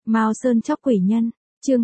Mao Sơn chóc quỷ nhân, chương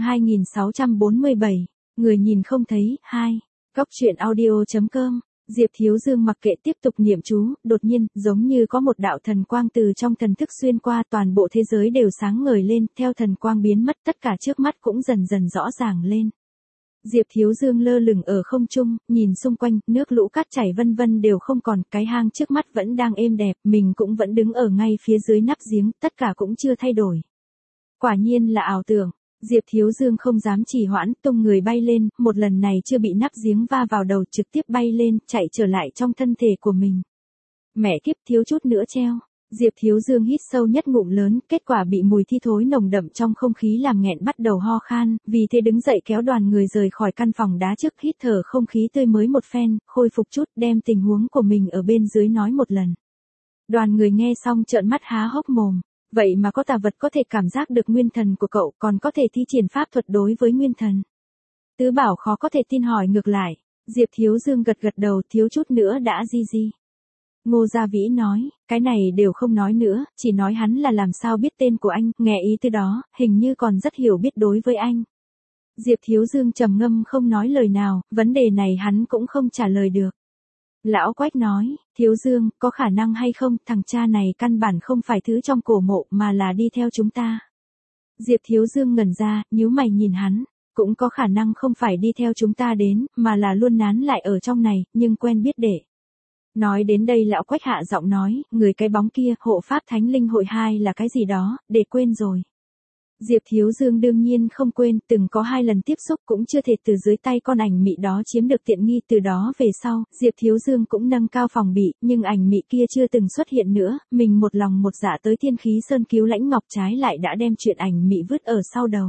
2647, người nhìn không thấy, 2. Góc truyện audio.com, Diệp Thiếu Dương mặc kệ tiếp tục niệm chú, đột nhiên, giống như có một đạo thần quang từ trong thần thức xuyên qua, toàn bộ thế giới đều sáng ngời lên, theo thần quang biến mất tất cả trước mắt cũng dần dần rõ ràng lên. Diệp Thiếu Dương lơ lửng ở không trung, nhìn xung quanh, nước lũ cát chảy vân vân đều không còn, cái hang trước mắt vẫn đang êm đẹp, mình cũng vẫn đứng ở ngay phía dưới nắp giếng, tất cả cũng chưa thay đổi. Quả nhiên là ảo tưởng. Diệp Thiếu Dương không dám trì hoãn, tung người bay lên, một lần này chưa bị nắp giếng va vào đầu, trực tiếp bay lên, chạy trở lại trong thân thể của mình. Mẹ kiếp, thiếu chút nữa treo. Diệp Thiếu Dương hít sâu nhất ngụm lớn, kết quả bị mùi thi thối nồng đậm trong không khí làm nghẹn bắt đầu ho khan, vì thế đứng dậy kéo đoàn người rời khỏi căn phòng đá trước, hít thở không khí tươi mới một phen, khôi phục chút, đem tình huống của mình ở bên dưới nói một lần. Đoàn người nghe xong trợn mắt há hốc mồm. Vậy mà có tà vật có thể cảm giác được nguyên thần của cậu, còn có thể thi triển pháp thuật đối với nguyên thần. Tứ Bảo khó có thể tin hỏi ngược lại. Diệp Thiếu Dương gật gật đầu, thiếu chút nữa đã gì. Ngô Gia Vĩ nói, cái này đều không nói nữa, chỉ nói hắn là làm sao biết tên của anh, nghe ý từ đó, hình như còn rất hiểu biết đối với anh. Diệp Thiếu Dương trầm ngâm không nói lời nào, vấn đề này hắn cũng không trả lời được. Lão Quách nói, Thiếu Dương, có khả năng hay không, thằng cha này căn bản không phải thứ trong cổ mộ mà là đi theo chúng ta. Diệp Thiếu Dương ngẩn ra, nhíu mày nhìn hắn, cũng có khả năng không phải đi theo chúng ta đến, mà là luôn nán lại ở trong này, nhưng quen biết để. Nói đến đây lão Quách hạ giọng nói, người cái bóng kia, hộ pháp thánh linh hội 2 là cái gì đó, để quên rồi. Diệp Thiếu Dương đương nhiên không quên, từng có 2 lần tiếp xúc cũng chưa thể từ dưới tay con ảnh mị đó chiếm được tiện nghi, từ đó về sau, Diệp Thiếu Dương cũng nâng cao phòng bị, nhưng ảnh mị kia chưa từng xuất hiện nữa, mình một lòng một dạ tới Thiên Khí Sơn cứu Lãnh Ngọc trái lại đã đem chuyện ảnh mị vứt ở sau đầu.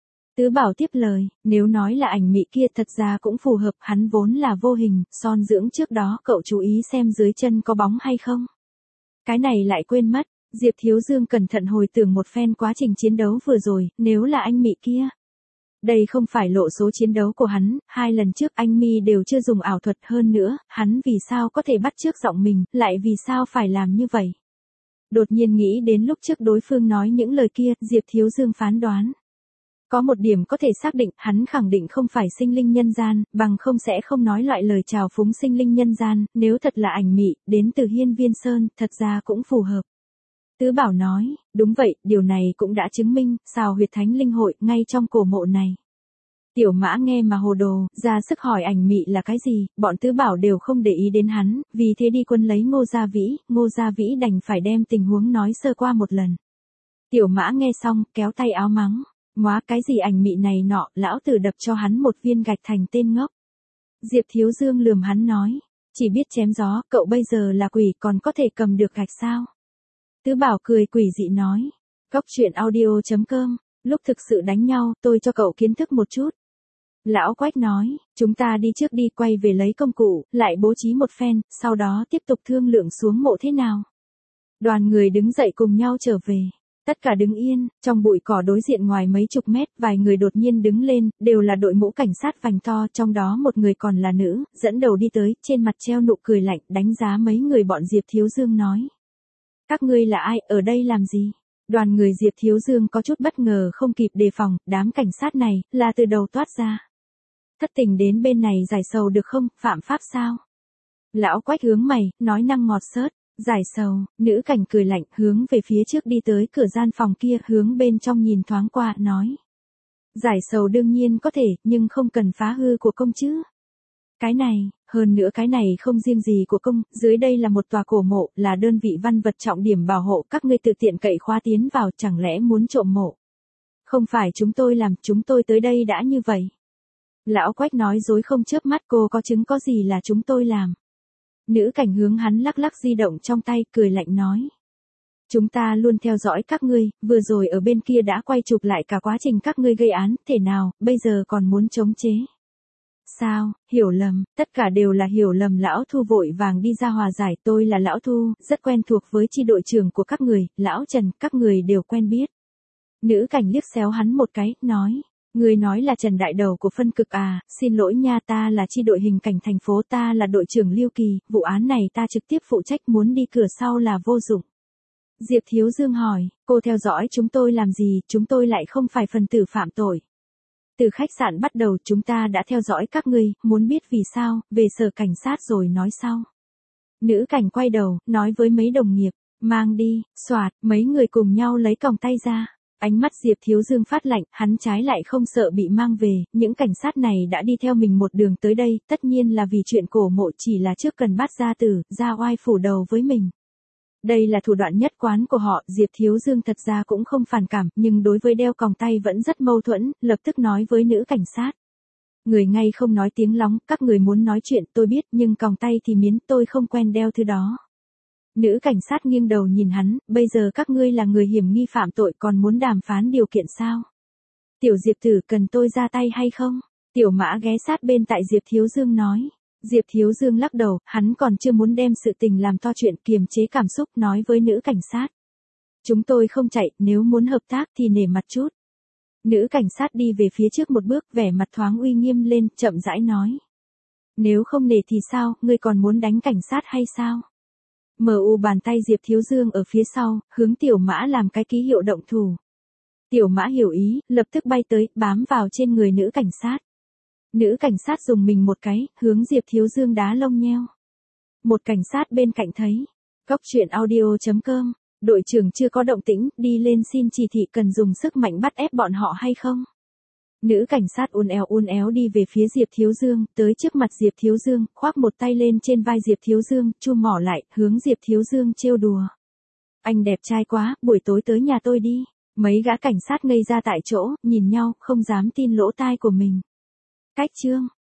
Tứ Bảo tiếp lời, nếu nói là ảnh mị kia thật ra cũng phù hợp, hắn vốn là vô hình, son dưỡng trước đó cậu chú ý xem dưới chân có bóng hay không. Cái này lại quên mất. Diệp Thiếu Dương cẩn thận hồi tưởng một phen quá trình chiến đấu vừa rồi, nếu là anh mị kia. Đây không phải lộ số chiến đấu của hắn, 2 lần trước anh mi đều chưa dùng ảo thuật, hơn nữa, hắn vì sao có thể bắt chước giọng mình, lại vì sao phải làm như vậy. Đột nhiên nghĩ đến lúc trước đối phương nói những lời kia, Diệp Thiếu Dương phán đoán. Có một điểm có thể xác định, hắn khẳng định không phải sinh linh nhân gian, bằng không sẽ không nói loại lời chào phúng sinh linh nhân gian, nếu thật là ảnh mị, đến từ Hiên Viên Sơn, thật ra cũng phù hợp. Tứ Bảo nói, đúng vậy, điều này cũng đã chứng minh, Xào Huyệt Thánh Linh Hội, ngay trong cổ mộ này. Tiểu Mã nghe mà hồ đồ, ra sức hỏi ảnh mị là cái gì, bọn Tứ Bảo đều không để ý đến hắn, vì thế đi quân lấy Ngô Gia Vĩ đành phải đem tình huống nói sơ qua một lần. Tiểu Mã nghe xong, kéo tay áo mắng, móa cái gì ảnh mị này nọ, lão tử đập cho hắn một viên gạch thành tên ngốc. Diệp Thiếu Dương lườm hắn nói, chỉ biết chém gió, cậu bây giờ là quỷ còn có thể cầm được gạch sao? Tứ Bảo cười quỷ dị nói, góc truyện audio.com, lúc thực sự đánh nhau, tôi cho cậu kiến thức một chút. Lão Quách nói, chúng ta đi trước đi, quay về lấy công cụ, lại bố trí một phen, sau đó tiếp tục thương lượng xuống mộ thế nào. Đoàn người đứng dậy cùng nhau trở về. Tất cả đứng yên, trong bụi cỏ đối diện ngoài mấy chục mét, vài người đột nhiên đứng lên, đều là đội mũ cảnh sát vành to, trong đó một người còn là nữ, dẫn đầu đi tới, trên mặt treo nụ cười lạnh, đánh giá mấy người bọn Diệp Thiếu Dương nói. Các ngươi là ai, ở đây làm gì? Đoàn người Diệp Thiếu Dương có chút bất ngờ không kịp đề phòng, đám cảnh sát này, là từ đầu toát ra. Thất tình đến bên này giải sầu được không, phạm pháp sao? Lão Quách hướng mày, nói năng ngọt xớt, giải sầu, nữ cảnh cười lạnh, hướng về phía trước đi tới cửa gian phòng kia, hướng bên trong nhìn thoáng qua, nói. Giải sầu đương nhiên có thể, nhưng không cần phá hư của công chứ. Cái này, hơn nữa cái này không riêng gì của công, dưới đây là một tòa cổ mộ, là đơn vị văn vật trọng điểm bảo hộ, các ngươi tự tiện cậy khóa tiến vào, chẳng lẽ muốn trộm mộ? Không phải chúng tôi làm, chúng tôi tới đây đã như vậy. Lão Quách nói dối không chớp mắt, cô có chứng có gì là chúng tôi làm. Nữ cảnh hướng hắn lắc lắc di động trong tay, cười lạnh nói. Chúng ta luôn theo dõi các ngươi, vừa rồi ở bên kia đã quay chụp lại cả quá trình các ngươi gây án, thể nào, bây giờ còn muốn chống chế. Sao, hiểu lầm, tất cả đều là hiểu lầm. Lão Thu vội vàng đi ra hòa giải, tôi là Lão Thu, rất quen thuộc với chi đội trưởng của các người, Lão Trần, các người đều quen biết. Nữ cảnh liếc xéo hắn một cái, nói, người nói là Trần đại đầu của phân cực à, xin lỗi nha, ta là chi đội hình cảnh thành phố, ta là đội trưởng Liêu Kỳ, vụ án này ta trực tiếp phụ trách, muốn đi cửa sau là vô dụng. Diệp Thiếu Dương hỏi, cô theo dõi chúng tôi làm gì, chúng tôi lại không phải phần tử phạm tội. Từ khách sạn bắt đầu chúng ta đã theo dõi các ngươi, muốn biết vì sao, về sở cảnh sát rồi nói sau. Nữ cảnh quay đầu, nói với mấy đồng nghiệp, mang đi, xoạt, mấy người cùng nhau lấy còng tay ra. Ánh mắt Diệp Thiếu Dương phát lạnh, hắn trái lại không sợ bị mang về, những cảnh sát này đã đi theo mình một đường tới đây, tất nhiên là vì chuyện cổ mộ chỉ là trước cần bắt gia tử, ra oai phủ đầu với mình. Đây là thủ đoạn nhất quán của họ, Diệp Thiếu Dương thật ra cũng không phản cảm, nhưng đối với đeo còng tay vẫn rất mâu thuẫn, lập tức nói với nữ cảnh sát. Người ngay không nói tiếng lóng, các người muốn nói chuyện tôi biết nhưng còng tay thì miến, tôi không quen đeo thứ đó. Nữ cảnh sát nghiêng đầu nhìn hắn, bây giờ các ngươi là người hiểm nghi phạm tội còn muốn đàm phán điều kiện sao? Tiểu Diệp tử cần tôi ra tay hay không? Tiểu Mã ghé sát bên tại Diệp Thiếu Dương nói. Diệp Thiếu Dương lắc đầu, hắn còn chưa muốn đem sự tình làm to chuyện, kiềm chế cảm xúc nói với nữ cảnh sát. Chúng tôi không chạy, nếu muốn hợp tác thì nể mặt chút. Nữ cảnh sát đi về phía trước một bước, vẻ mặt thoáng uy nghiêm lên, chậm rãi nói. Nếu không nể thì sao, ngươi còn muốn đánh cảnh sát hay sao? MU bàn tay Diệp Thiếu Dương ở phía sau, hướng Tiểu Mã làm cái ký hiệu động thủ. Tiểu Mã hiểu ý, lập tức bay tới, bám vào trên người nữ cảnh sát. Nữ cảnh sát dùng mình một cái, hướng Diệp Thiếu Dương đá lông nheo. Một cảnh sát bên cạnh thấy. Cóc truyện audio.com, đội trưởng chưa có động tĩnh, đi lên xin chỉ thị cần dùng sức mạnh bắt ép bọn họ hay không? Nữ cảnh sát uốn éo đi về phía Diệp Thiếu Dương, tới trước mặt Diệp Thiếu Dương, khoác một tay lên trên vai Diệp Thiếu Dương, chu mỏ lại, hướng Diệp Thiếu Dương trêu đùa. Anh đẹp trai quá, buổi tối tới nhà tôi đi. Mấy gã cảnh sát ngây ra tại chỗ, nhìn nhau, không dám tin lỗ tai của mình. Cách chương